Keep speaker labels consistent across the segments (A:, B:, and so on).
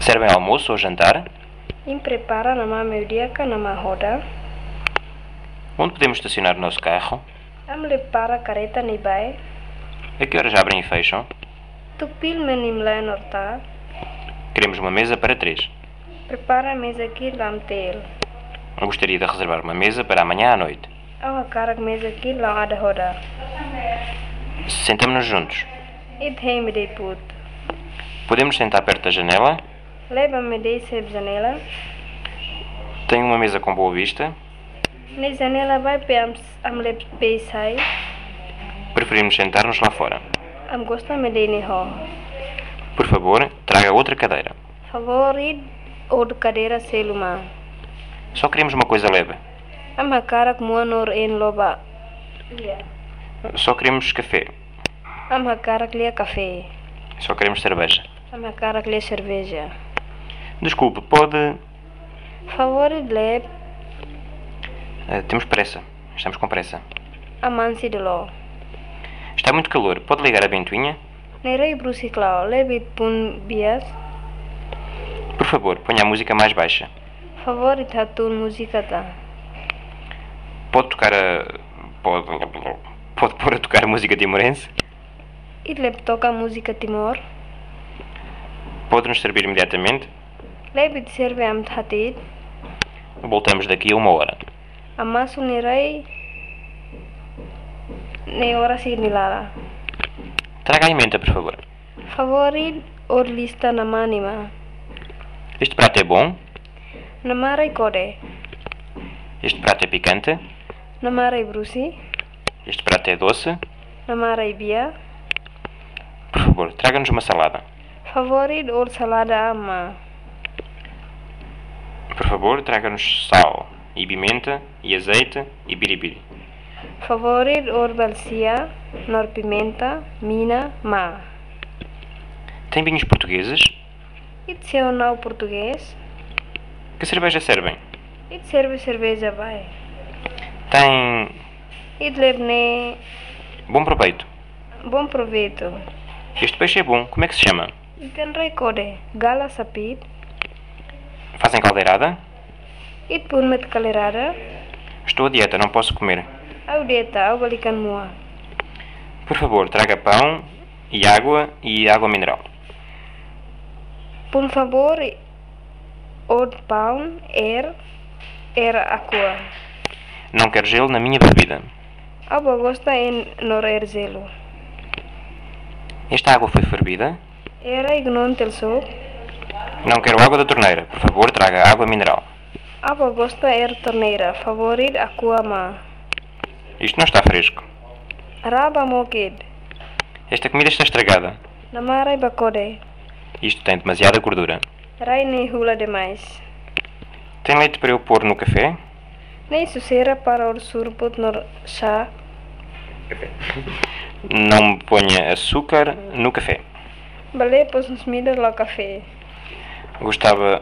A: Servem almoço ou jantar?
B: Prepara nama mediaca nama roda.
A: Onde podemos estacionar o nosso carro?
B: Amle para careta ni bai.
A: A que horas abrem e fecham?
B: Tupil menimla norta.
A: Queremos uma mesa para 3.
B: Prepara mesa aqui lamtel.
A: Eu gostaria de reservar uma mesa para amanhã à noite.
B: Awa karak mesa aqui lang ada roda.
A: Sentamos-nos juntos.
B: It hei me dei put.
A: Podemos sentar perto da janela?
B: Leva me dei seb janela.
A: Tem uma mesa com boa vista.
B: Ni janela vai pe amle pe sai.
A: Preferimos sentar-nos lá fora.
B: Am gosta me dei ni ho.
A: Por favor, traga outra cadeira.
B: Favorit od cadeira seluma.
A: Só queremos uma coisa leve.
B: Am hakarak muanor en loba.
A: Só queremos café.
B: Am hakarak lia café.
A: Só queremos cerveja.
B: Am hakarak lia cerveja.
A: Desculpe, pode...
B: Favorit lep
A: temos pressa. Estamos com pressa.
B: amansi de lo.
A: Está muito calor. Pode ligar a ventoinha?
B: Nerei brusiklau lebit pun bias.
A: Por favor, ponha a música mais baixa.
B: Favorit hatun música ta.
A: Pode tocar a... Pode pôr a tocar a música timorense?
B: It lep toca música Timor.
A: Pode nos servir imediatamente?
B: Lebit serve am hatit.
A: Voltamos daqui a 1 hora.
B: Amasu nerei ne ora sinilala.
A: Traga a emenda, por favor.
B: Favorit or lista namanima.
A: Este prato é bom?
B: Namarai kode.
A: Este prato é picante?
B: Namarai brusi.
A: Este prato é doce?
B: Namarai bia.
A: Por favor, traga-nos uma salada.
B: Favorit or salada ama.
A: Por favor, traga-nos sal, e pimenta, e azeite, e biribiri.
B: Favorit or balsia, nor pimenta, mina, ma.
A: Tem vinhos portugueses?
B: It seu nau português.
A: Que cerveja servem?
B: It serve cerveja vai.
A: Tem...
B: It lebne
A: Bom proveito.
B: bom proveito.
A: Este peixe é bom. Como é que se chama?
B: Ikan kode. Gala sapit.
A: Fazem caldeirada?
B: It pun met kalerada.
A: Estou a dieta, não posso comer.
B: Au dieta, au balikan mua.
A: Por favor, traga pão e água mineral.
B: Pun favor od pão era aqua.
A: Não quero gelo na minha bebida.
B: Au bagosta en nor zelo.
A: Esta água foi fervida?
B: Era ignon tel so.
A: Não quero água da torneira. Por favor, traga água mineral.
B: Au bagosta torneira. Favorit aqua ma.
A: Isto não está fresco.
B: Raba mokid.
A: Esta comida está estragada.
B: Namarai bakode.
A: Isto tem demasiada gordura.
B: Rai ne hula demais.
A: Tem leite para eu pôr no café?
B: Nem susera para o surput nor chá.
A: Não me ponha açúcar no café.
B: Bale pos nos mida lo café.
A: Gostava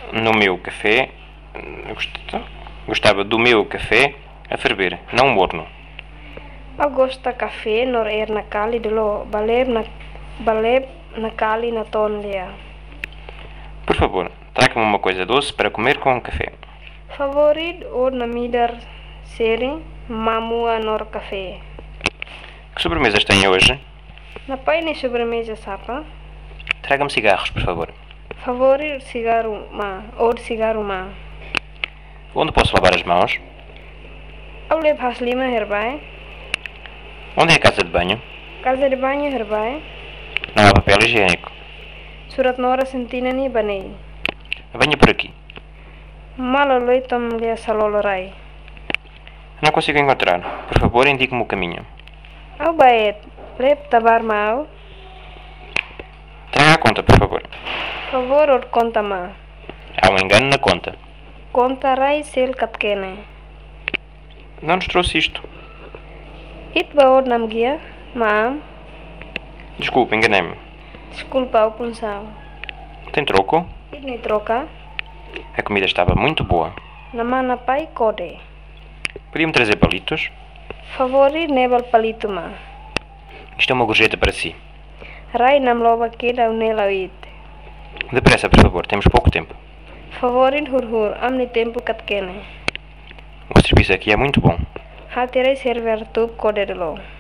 A: do meu café a ferver, não morno.
B: Agosta café nor na cali de lo. Baleb na cali na ton lia.
A: Por favor, traga-me uma coisa doce para comer com café.
B: Favorit or na midar seri mamua nor café.
A: Que sobremesas tem hoje?
B: Na pai ne sobremesa sapa.
A: Traga-me cigarros, por favor.
B: Favorit cigarro ma.
A: Onde posso lavar as mãos?
B: Au leb haslima herbai.
A: Onde é a casa de banho?
B: Casa de banho herbai.
A: Não há papel higiênico.
B: Surat nora sentina ni banei.
A: Venha por aqui.
B: Maloloi tom lia salolorai.
A: Não consigo encontrar. Por favor, indique-me o caminho.
B: Au baet. Leb tabar mau.
A: Traga a conta, por favor.
B: Favor or conta ma.
A: Há um engano na conta.
B: Conta rai sel katkene.
A: Não nos trouxe isto.
B: It baor nam gia. Maam.
A: Desculpe, enganei-me.
B: Desculpa au punsau.
A: Tem troco?
B: It ne troca.
A: A comida estava muito boa.
B: Namana pai kode.
A: Podia-me trazer palitos?
B: Favori nebal palito ma.
A: Isto é uma gorjeta para si.
B: Rai nam loba keda unela it.
A: Depressa, por favor, temos pouco tempo.
B: Favorin hurhur, amni tempo katkene.
A: O serviço aqui é muito bom.
B: Haterei server tub kodedelo.